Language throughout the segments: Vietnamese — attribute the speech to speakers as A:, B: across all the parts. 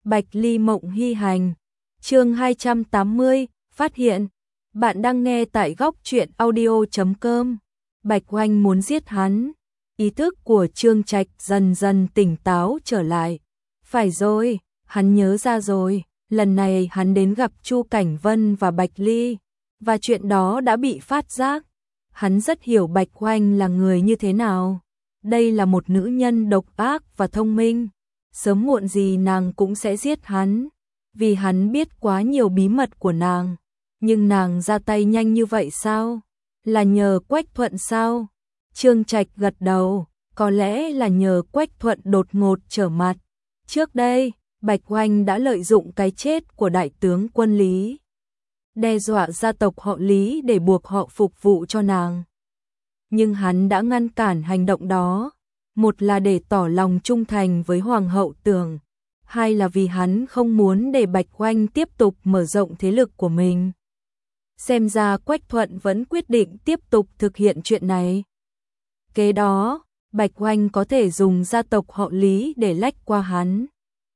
A: Bạch Ly mộng hy hành. Chương 280, phát hiện. Bạn đang nghe tại góc truyện audio.com. Bạch Oanh muốn giết hắn. Ý thức của Trương Trạch dần dần tỉnh táo trở lại. Phải rồi, hắn nhớ ra rồi, lần này hắn đến gặp Chu Cảnh Vân và Bạch Ly, và chuyện đó đã bị phát giác. Hắn rất hiểu Bạch Oanh là người như thế nào. Đây là một nữ nhân độc ác và thông minh. Sớm muộn gì nàng cũng sẽ giết hắn, vì hắn biết quá nhiều bí mật của nàng. Nhưng nàng ra tay nhanh như vậy sao? Là nhờ Quách Thuận sao? Trương Trạch gật đầu, có lẽ là nhờ Quách Thuận đột ngột trở mặt. Trước đây, Bạch Oanh đã lợi dụng cái chết của đại tướng quân Lý, đe dọa gia tộc họ Lý để buộc họ phục vụ cho nàng. Nhưng hắn đã ngăn cản hành động đó. Một là để tỏ lòng trung thành với Hoàng hậu Tưởng, hai là vì hắn không muốn để Bạch Oanh tiếp tục mở rộng thế lực của mình. Xem ra Quách Thuận vẫn quyết định tiếp tục thực hiện chuyện này. Kế đó, Bạch Oanh có thể dùng gia tộc họ Lý để lách qua hắn.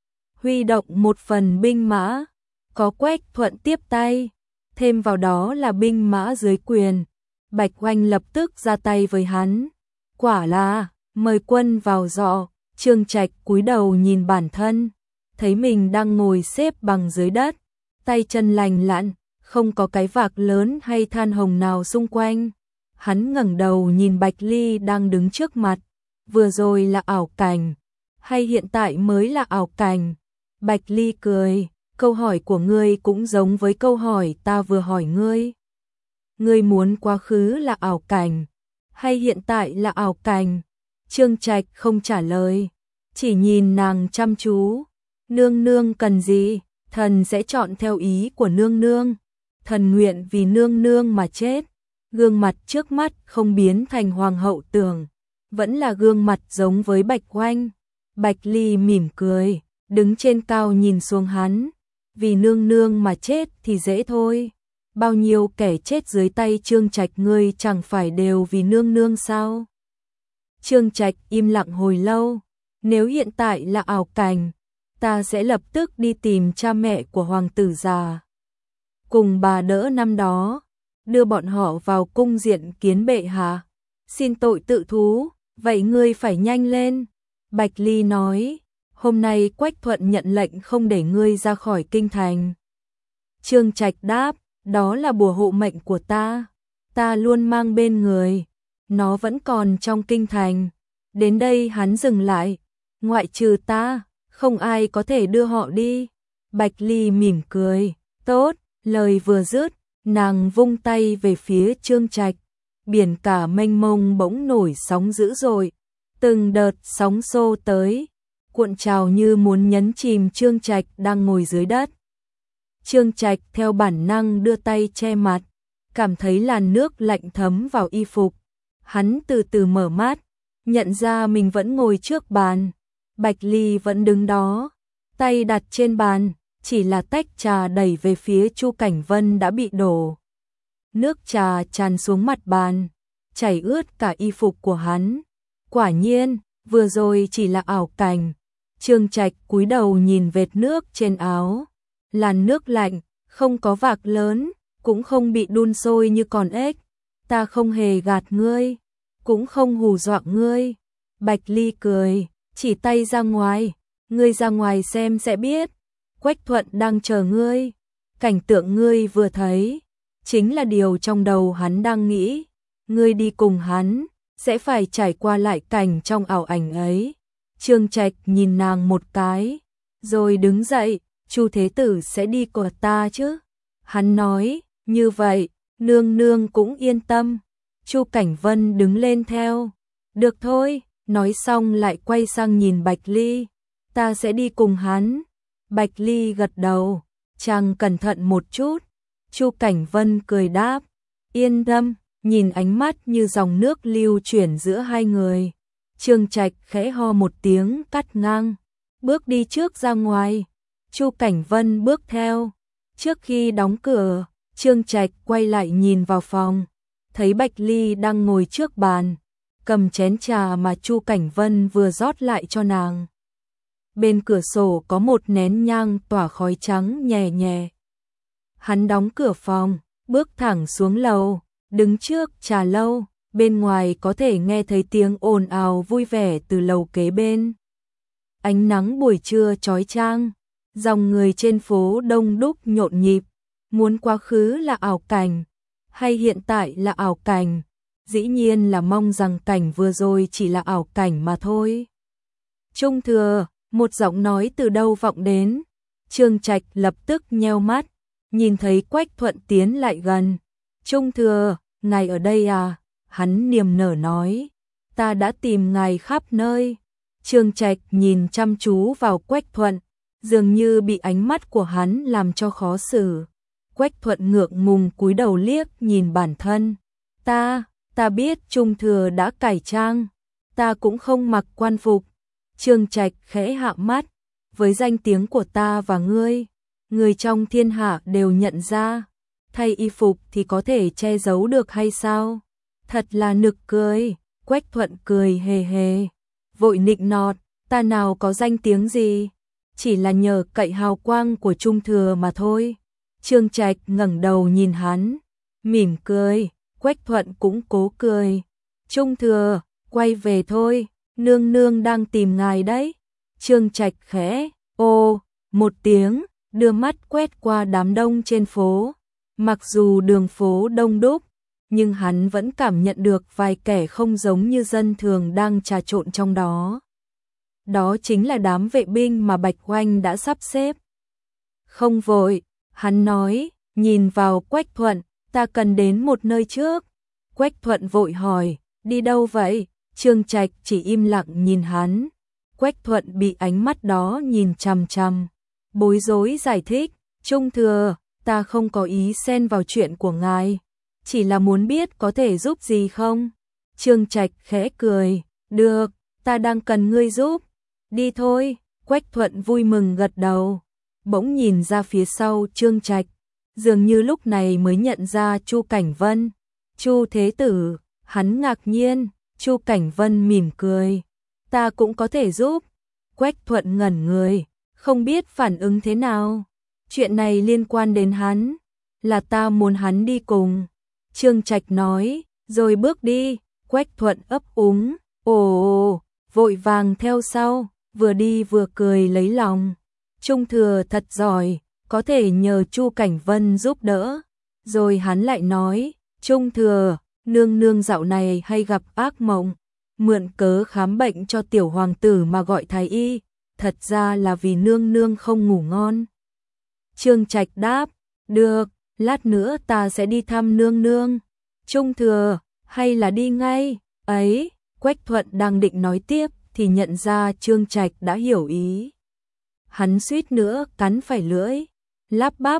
A: Huy động một phần binh mã, có Quách Thuận tiếp tay, thêm vào đó là binh mã dưới quyền. Bạch Oanh lập tức ra tay với hắn. Quả là mời quân vào dọ. Trương Trạch cúi đầu nhìn bản thân, thấy mình đang ngồi xếp bằng dưới đất, tay chân lành lặn, không có cái vạc lớn hay than hồng nào xung quanh. Hắn ngẩng đầu nhìn Bạch Ly đang đứng trước mặt. Vừa rồi là ảo cảnh, hay hiện tại mới là ảo cảnh? Bạch Ly cười, câu hỏi của ngươi cũng giống với câu hỏi ta vừa hỏi ngươi. Ngươi muốn quá khứ là ảo cảnh, hay hiện tại là ảo cảnh? Trương Trạch không trả lời, chỉ nhìn nàng chăm chú. Nương nương cần gì, thần sẽ chọn theo ý của nương nương. Thần nguyện vì nương nương mà chết. Gương mặt trước mắt không biến thành Hoàng hậu Tưởng, vẫn là gương mặt giống với Bạch Oanh. Bạch Ly mỉm cười, đứng trên cao nhìn xuống hắn. Vì nương nương mà chết thì dễ thôi. Bao nhiêu kẻ chết dưới tay Trương Trạch ngươi chẳng phải đều vì nương nương sao? Trương Trạch im lặng hồi lâu. Nếu hiện tại là ảo cảnh, ta sẽ lập tức đi tìm cha mẹ của hoàng tử già, cùng bà đỡ năm đó, đưa bọn họ vào cung diện kiến bệ hạ. Xin tội tự thú, vậy ngươi phải nhanh lên. Bạch Ly nói, hôm nay Quách Thuận nhận lệnh không để ngươi ra khỏi kinh thành. Trương Trạch đáp, đó là bùa hộ mệnh của ta. Ta luôn mang bên người. Nó vẫn còn trong kinh thành. Đến đây hắn dừng lại. Ngoại trừ ta, không ai có thể đưa họ đi. Bạch Ly mỉm cười. Tốt, lời vừa dứt, nàng vung tay về phía Trương Trạch. Biển cả mênh mông bỗng nổi sóng dữ dội. Từng đợt sóng xô tới, cuộn trào như muốn nhấn chìm Trương Trạch đang ngồi dưới đất. Trương Trạch theo bản năng đưa tay che mặt, cảm thấy làn nước lạnh thấm vào y phục. Hắn từ từ mở mắt, nhận ra mình vẫn ngồi trước bàn. Bạch Ly vẫn đứng đó, tay đặt trên bàn, chỉ là tách trà đẩy về phía Chu Cảnh Vân đã bị đổ. Nước trà tràn xuống mặt bàn, chảy ướt cả y phục của hắn. Quả nhiên, vừa rồi chỉ là ảo cảnh. Trương Trạch cúi đầu nhìn vệt nước trên áo. Làn nước lạnh, không có vạc lớn, cũng không bị đun sôi như con ếch. Ta không hề gạt ngươi, cũng không hù dọa ngươi. Bạch Ly cười, chỉ tay ra ngoài. Ngươi ra ngoài xem sẽ biết. Quách Thuận đang chờ ngươi. Cảnh tượng ngươi vừa thấy, chính là điều trong đầu hắn đang nghĩ. Ngươi đi cùng hắn, sẽ phải trải qua lại cảnh trong ảo ảnh ấy. Trương Trạch nhìn nàng một cái, rồi đứng dậy. Chu Thế Tử sẽ đi của ta chứ? Hắn nói, như vậy, nương nương cũng yên tâm. Chu Cảnh Vân đứng lên theo. Được thôi, nói xong lại quay sang nhìn Bạch Ly. Ta sẽ đi cùng hắn. Bạch Ly gật đầu, chàng cẩn thận một chút. Chu Cảnh Vân cười đáp, yên tâm. Nhìn ánh mắt như dòng nước lưu chuyển giữa hai người, Trương Trạch khẽ ho một tiếng cắt ngang, bước đi trước ra ngoài. Chu Cảnh Vân bước theo. Trước khi đóng cửa, Trương Trạch quay lại nhìn vào phòng, thấy Bạch Ly đang ngồi trước bàn, cầm chén trà mà Chu Cảnh Vân vừa rót lại cho nàng. bên cửa sổ có một nén nhang tỏa khói trắng nhè nhẹ. Hắn đóng cửa phòng, bước thẳng xuống lầu, đứng trước trà lâu, bên ngoài có thể nghe thấy tiếng ồn ào vui vẻ từ lầu kế bên. Ánh nắng buổi trưa chói chang, dòng người trên phố đông đúc nhộn nhịp, muốn quá khứ là ảo cảnh, hay hiện tại là ảo cảnh, dĩ nhiên là mong rằng cảnh vừa rồi chỉ là ảo cảnh mà thôi. Trung Thừa, một giọng nói từ đâu vọng đến, Trương Trạch lập tức nheo mắt, nhìn thấy Quách Thuận tiến lại gần. Trung Thừa, ngài ở đây à? Hắn niềm nở nói, ta đã tìm ngài khắp nơi. Trương Trạch nhìn chăm chú vào Quách Thuận, dường như bị ánh mắt của hắn làm cho khó xử. Quách Thuận ngượng ngùng cúi đầu liếc nhìn bản thân. Ta biết Trung Thừa đã cải trang, ta cũng không mặc quan phục. Trương Trạch khẽ hạ mắt, với danh tiếng của ta và ngươi, người trong thiên hạ đều nhận ra, thay y phục thì có thể che giấu được hay sao? Thật là nực cười. Quách Thuận cười hề hề, vội nịnh nọt, ta nào có danh tiếng gì, chỉ là nhờ cậy hào quang của Trung Thừa mà thôi. Trương Trạch ngẩng đầu nhìn hắn, mỉm cười. Quách Thuận cũng cố cười. Trung Thừa, quay về thôi, nương nương đang tìm ngài đấy. Trương Trạch khẽ ô một tiếng, đưa mắt quét qua đám đông trên phố. Mặc dù đường phố đông đúc, nhưng hắn vẫn cảm nhận được vài kẻ không giống như dân thường đang trà trộn trong đó. Đó chính là đám vệ binh mà Bạch Oanh đã sắp xếp. Không vội, hắn nói, nhìn vào Quách Thuận, ta cần đến một nơi trước. Quách Thuận vội hỏi, đi đâu vậy? Trương Trạch chỉ im lặng nhìn hắn. Quách Thuận bị ánh mắt đó nhìn chằm chằm, bối rối giải thích, Trung Thừa, ta không có ý xen vào chuyện của ngài, chỉ là muốn biết có thể giúp gì không? Trương Trạch khẽ cười, được, ta đang cần ngươi giúp. Đi thôi. Quách Thuận vui mừng gật đầu, bỗng nhìn ra phía sau Trương Trạch, dường như lúc này mới nhận ra Chu Cảnh Vân. Chu Thế Tử, hắn ngạc nhiên. Chu Cảnh Vân mỉm cười, ta cũng có thể giúp. Quách Thuận ngẩn người, không biết phản ứng thế nào. Chuyện này liên quan đến hắn, là ta muốn hắn đi cùng. Trương Trạch nói, rồi bước đi. Quách Thuận ấp úng, ồ, vội vàng theo sau, vừa đi vừa cười lấy lòng. Trung Thừa thật giỏi, có thể nhờ Chu Cảnh Vân giúp đỡ. Rồi hắn lại nói, Trung Thừa, nương nương dạo này hay gặp ác mộng, mượn cớ khám bệnh cho tiểu hoàng tử mà gọi thái y, thật ra là vì nương nương không ngủ ngon. Trương Trạch đáp, được, lát nữa ta sẽ đi thăm nương nương. Trung Thừa, hay là đi ngay? Ấy, Quách Thuận đang định nói tiếp thì nhận ra Trương Trạch đã hiểu ý. Hắn suýt nữa cắn phải lưỡi, lắp bắp,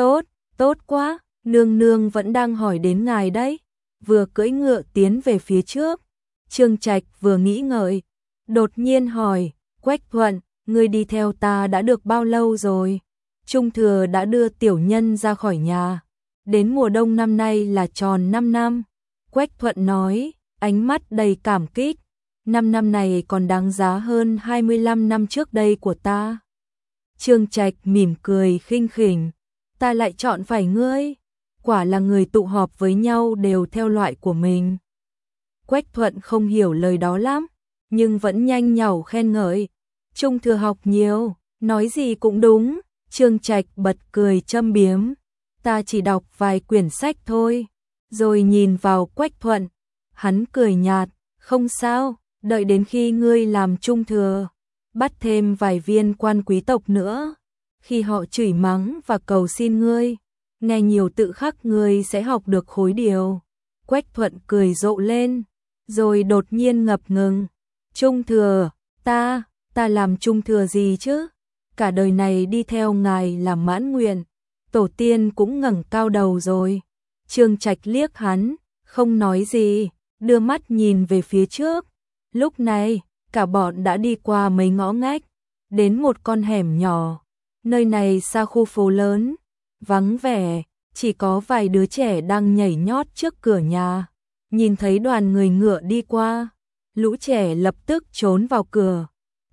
A: tốt quá, nương nương vẫn đang hỏi đến ngài đấy. Vừa cưỡi ngựa tiến về phía trước, Trương Trạch vừa nghĩ ngợi, đột nhiên hỏi, Quách Thuận, ngươi đi theo ta đã được bao lâu rồi? Trung Thừa đã đưa tiểu nhân ra khỏi nhà, đến mùa đông năm nay là tròn 5 năm. Quách Thuận nói, ánh mắt đầy cảm kích, 5 năm này còn đáng giá hơn 25 năm trước đây của ta. Trương Trạch mỉm cười khinh khỉnh, ta lại chọn phải ngươi, quả là người tụ họp với nhau đều theo loại của mình. Quách Thuận không hiểu lời đó lắm, nhưng vẫn nhanh nhảu khen ngợi, Trung Thừa học nhiều, nói gì cũng đúng. Trương Trạch bật cười châm biếm, ta chỉ đọc vài quyển sách thôi. Rồi nhìn vào Quách Thuận, hắn cười nhạt, không sao, đợi đến khi ngươi làm Trung Thừa, bắt thêm vài viên quan quý tộc nữa, khi họ chửi mắng và cầu xin ngươi, nghe nhiều tự khắc ngươi sẽ học được khối điều. Quách Thuận cười rộ lên, rồi đột nhiên ngập ngừng, Trung Thừa, ta làm Trung Thừa gì chứ? Cả đời này đi theo ngài làm mãn nguyện, tổ tiên cũng ngẩng cao đầu rồi. Trương Trạch liếc hắn, không nói gì, đưa mắt nhìn về phía trước. Lúc này, cả bọn đã đi qua mấy ngõ ngách, đến một con hẻm nhỏ. Nơi này xa khu phố lớn, vắng vẻ, chỉ có vài đứa trẻ đang nhảy nhót trước cửa nhà. Nhìn thấy đoàn người ngựa đi qua, lũ trẻ lập tức trốn vào cửa.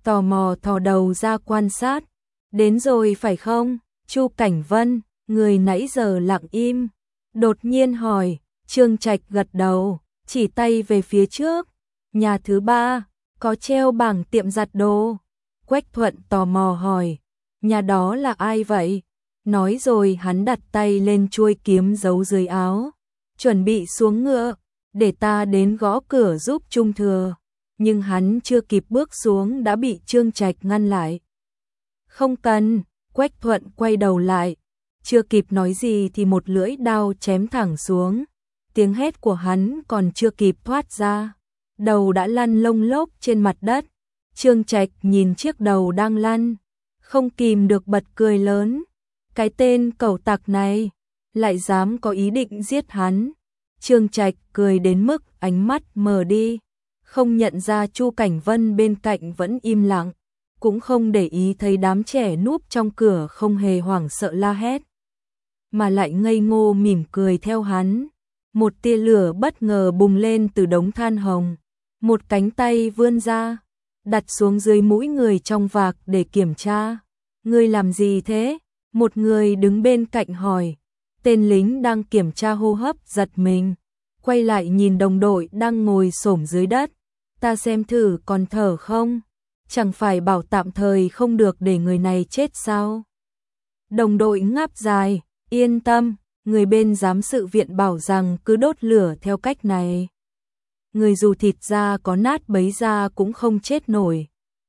A: tò mò thò đầu ra quan sát. Đến rồi phải không? Chu Cảnh Vân, người nãy giờ lặng im, đột nhiên hỏi. Trương Trạch gật đầu, chỉ tay về phía trước. Nhà thứ 3, có treo bảng tiệm giặt đồ. Quách Thuận tò mò hỏi, nhà đó là ai vậy? Nói rồi hắn đặt tay lên chuôi kiếm giấu dưới áo, chuẩn bị xuống ngựa, để ta đến gõ cửa giúp Trung Thừa. Nhưng hắn chưa kịp bước xuống đã bị Trương Trạch ngăn lại. Không cần, Quách Thuận quay đầu lại, chưa kịp nói gì thì một lưỡi đao chém thẳng xuống. Tiếng hét của hắn còn chưa kịp thoát ra, đầu đã lăn lông lốc trên mặt đất. Trương Trạch nhìn chiếc đầu đang lăn, không kìm được bật cười lớn. Cái tên cẩu tặc này lại dám có ý định giết hắn. Trương Trạch cười đến mức ánh mắt mờ đi, không nhận ra Chu Cảnh Vân bên cạnh vẫn im lặng, cũng không để ý thấy đám trẻ núp trong cửa không hề hoảng sợ la hét, mà lại ngây ngô mỉm cười theo hắn. Một tia lửa bất ngờ bùng lên từ đống than hồng, một cánh tay vươn ra, đặt xuống dưới mũi người trong vạc để kiểm tra. Ngươi làm gì thế? Một người đứng bên cạnh hỏi. Tên lính đang kiểm tra hô hấp giật mình, quay lại nhìn đồng đội đang ngồi xổm dưới đất. Ta xem thử còn thở không? Chẳng phải bảo tạm thời không được để người này chết sao? Đồng đội ngáp dài, yên tâm, người bên giám sự viện bảo rằng cứ đốt lửa theo cách này, người dù thịt da có nát bấy da cũng không chết nổi.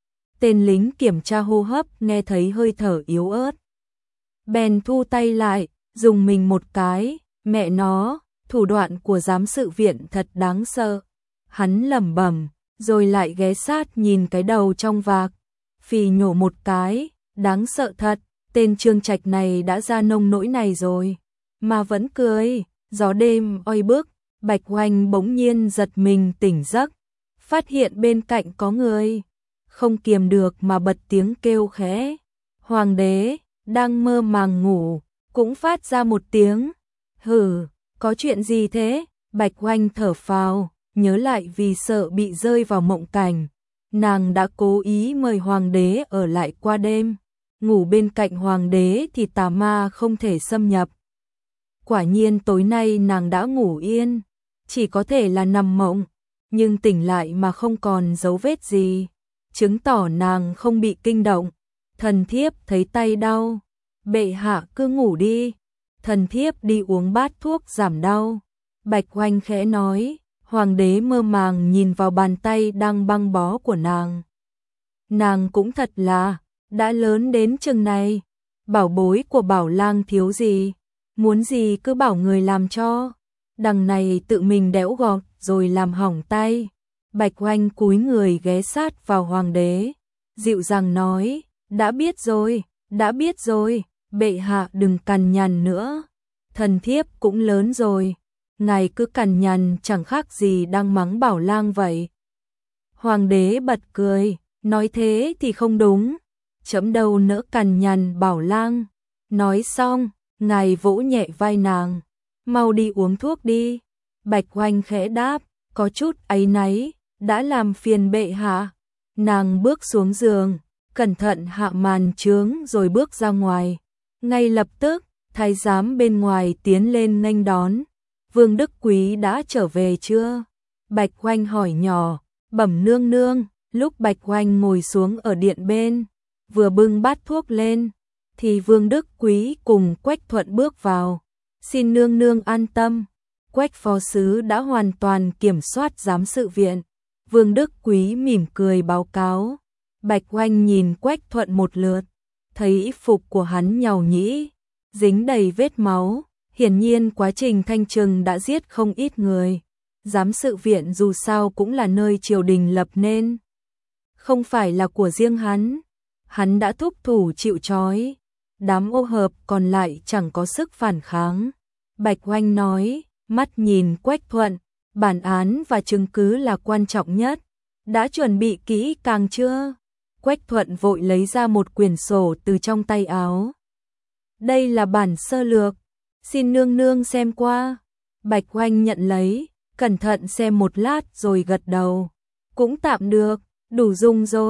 A: Tên lính kiểm tra hô hấp nghe thấy hơi thở yếu ớt, bèn thu tay lại, dùng mình một cái. Mẹ nó, thủ đoạn của giám sự viện thật đáng sợ. Hắn lẩm bẩm, rồi lại ghé sát nhìn cái đầu trong vạc, phì nhổ một cái. Đáng sợ thật, tên Trương Trạch này đã ra nông nỗi này rồi mà vẫn cười. Gió đêm oi bức, Bạch Hoành bỗng nhiên giật mình tỉnh giấc, phát hiện bên cạnh có người, không kiềm được mà bật tiếng kêu khẽ. Hoàng đế đang mơ màng ngủ cũng phát ra một tiếng hừ. Có chuyện gì thế? Bạch Hoành thở phào, nhớ lại vì sợ bị rơi vào mộng cảnh, nàng đã cố ý mời hoàng đế ở lại qua đêm, ngủ bên cạnh hoàng đế thì tà ma không thể xâm nhập. Quả nhiên tối nay nàng đã ngủ yên, chỉ có thể là nằm mộng, nhưng tỉnh lại mà không còn dấu vết gì, chứng tỏ nàng không bị kinh động. Thần thiếp thấy tay đau, bệ hạ cứ ngủ đi, thần thiếp đi uống bát thuốc giảm đau. Bạch Hoành khẽ nói. Hoàng đế mơ màng nhìn vào bàn tay đang băng bó của nàng. Nàng cũng thật là, đã lớn đến chừng này, bảo bối của Bảo Lang thiếu gì, muốn gì cứ bảo người làm cho, đằng này tự mình đẽo gọt rồi làm hỏng tay. Bạch Hoành cúi người ghé sát vào hoàng đế, dịu dàng nói, đã biết rồi, bệ hạ đừng cằn nhằn nữa, thần thiếp cũng lớn rồi, ngài cứ cằn nhằn chẳng khác gì đang mắng Bảo Lang vậy. Hoàng đế bật cười, nói thế thì không đúng, chấm đâu nỡ cằn nhằn Bảo Lang. Nói xong, ngài vỗ nhẹ vai nàng, mau đi uống thuốc đi. Bạch Hoành khẽ đáp, có chút áy náy, đã làm phiền bệ hạ. Nàng bước xuống giường, cẩn thận hạ màn chướng rồi bước ra ngoài. Ngay lập tức, thái giám bên ngoài tiến lên nghênh đón. Vương Đức Quý đã trở về chưa? Bạch Hoành hỏi nhỏ. Bẩm nương nương. Lúc Bạch Hoành ngồi xuống ở điện bên, vừa bưng bát thuốc lên, thì Vương Đức Quý cùng Quách Thuận bước vào. Xin nương nương an tâm, Quách phó sứ đã hoàn toàn kiểm soát giám sự viện. Vương Đức Quý mỉm cười báo cáo. Bạch Hoành nhìn Quách Thuận một lượt, thấy y phục của hắn nhàu nhĩ, dính đầy vết máu. Hiển nhiên quá trình thanh trừng đã giết không ít người. Giám sự viện dù sao cũng là nơi triều đình lập nên, không phải là của riêng hắn. Hắn đã thúc thủ chịu trói, đám ô hợp còn lại chẳng có sức phản kháng. Bạch Hoành nói, mắt nhìn Quách Thuận, bản án và chứng cứ là quan trọng nhất. Đã chuẩn bị kỹ càng chưa? Quách Thuận vội lấy ra một quyển sổ từ trong tay áo. Đây là bản sơ lược, xin nương nương xem qua. Bạch Hoành nhận lấy, cẩn thận xem một lát rồi gật đầu. Cũng tạm được, đủ dùng rồi.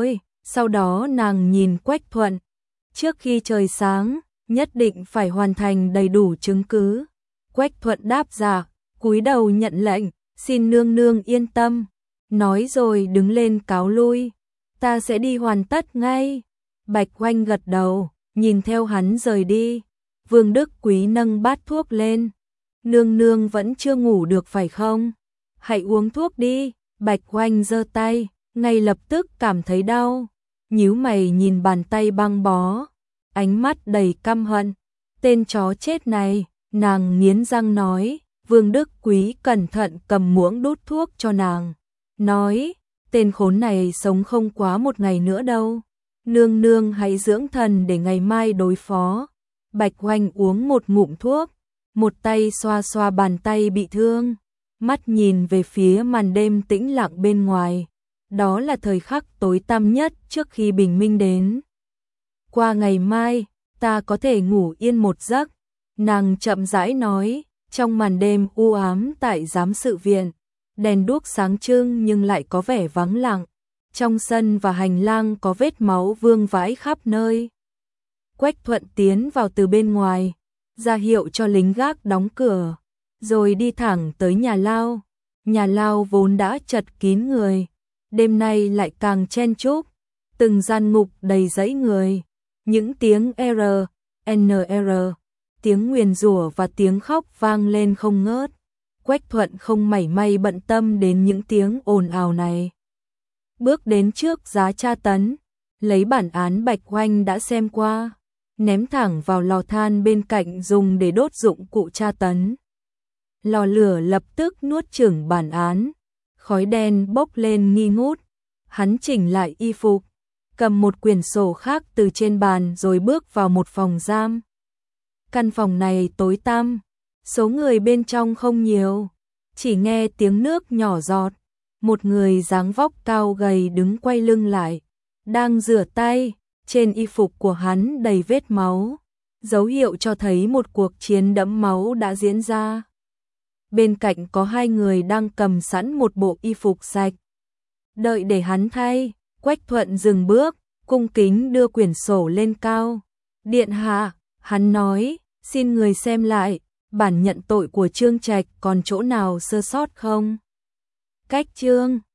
A: Sau đó nàng nhìn Quách Thuận, trước khi trời sáng, nhất định phải hoàn thành đầy đủ chứng cứ. Quách Thuận đáp dạ, cúi đầu nhận lệnh, xin nương nương yên tâm. Nói rồi đứng lên cáo lui, ta sẽ đi hoàn tất ngay. Bạch Oanh gật đầu, nhìn theo hắn rời đi. Vương Đức Quý nâng bát thuốc lên. Nương nương vẫn chưa ngủ được phải không? Hãy uống thuốc đi. Bạch Oanh giơ tay, ngay lập tức cảm thấy đau. Nhíu mày nhìn bàn tay băng bó, ánh mắt đầy căm hận. Tên chó chết này, nàng nghiến răng nói. Vương Đức Quý cẩn thận cầm muỗng đút thuốc cho nàng. Nói, tên khốn này sống không quá một ngày nữa đâu. Nương nương hãy dưỡng thần để ngày mai đối phó. Bạch Oanh uống một ngụm thuốc, một tay xoa xoa bàn tay bị thương, mắt nhìn về phía màn đêm tĩnh lặng bên ngoài. Đó là thời khắc tối tăm nhất trước khi bình minh đến. Qua ngày mai, ta có thể ngủ yên một giấc. Nàng chậm rãi nói, trong màn đêm u ám tại giám sự viện, đèn đuốc sáng trưng nhưng lại có vẻ vắng lặng. Trong sân và hành lang có vết máu vương vãi khắp nơi. Quách Thuận tiến vào từ bên ngoài, ra hiệu cho lính gác đóng cửa, rồi đi thẳng tới nhà lao. Nhà lao vốn đã chật kín người, đêm nay lại càng chen chúc, từng gian ngục đầy dãy người, những tiếng R, NR, tiếng nguyền rủa và tiếng khóc vang lên không ngớt. Quách Thuận không mảy may bận tâm đến những tiếng ồn ào này. Bước đến trước giá tra tấn, lấy bản án Bạch Oanh đã xem qua, ném thẳng vào lò than bên cạnh dùng để đốt dụng cụ tra tấn. Lò lửa lập tức nuốt chửng bản án, khói đen bốc lên nghi ngút. Hắn chỉnh lại y phục, cầm một quyển sổ khác từ trên bàn rồi bước vào một phòng giam. Căn phòng này tối tăm, số người bên trong không nhiều, chỉ nghe tiếng nước nhỏ giọt. Một người dáng vóc cao gầy đứng quay lưng lại, đang rửa tay, trên y phục của hắn đầy vết máu, dấu hiệu cho thấy một cuộc chiến đẫm máu đã diễn ra. Bên cạnh có hai người đang cầm sẵn một bộ y phục sạch. Đợi để hắn thay, Quách Thuận dừng bước, cung kính đưa quyển sổ lên cao. Điện hạ, hắn nói, xin người xem lại, bản nhận tội của Trương Trạch còn chỗ nào sơ sót không? Cách chương